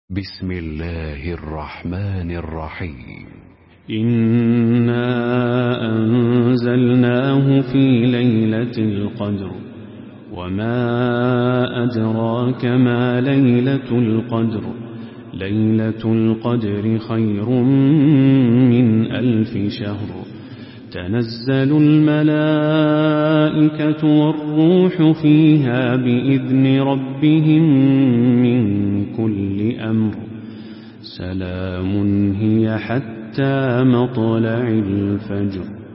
بسم الله الرحمن الرحيم. إنا أنزلناه في ليلة القدر وما أدراك ما ليلة القدر ليلة القدر خير من 1000 شهر تنزل الملائكة والروح فيها بإذن ربهم من كل أمر سلام هي حتى مطلع الفجر.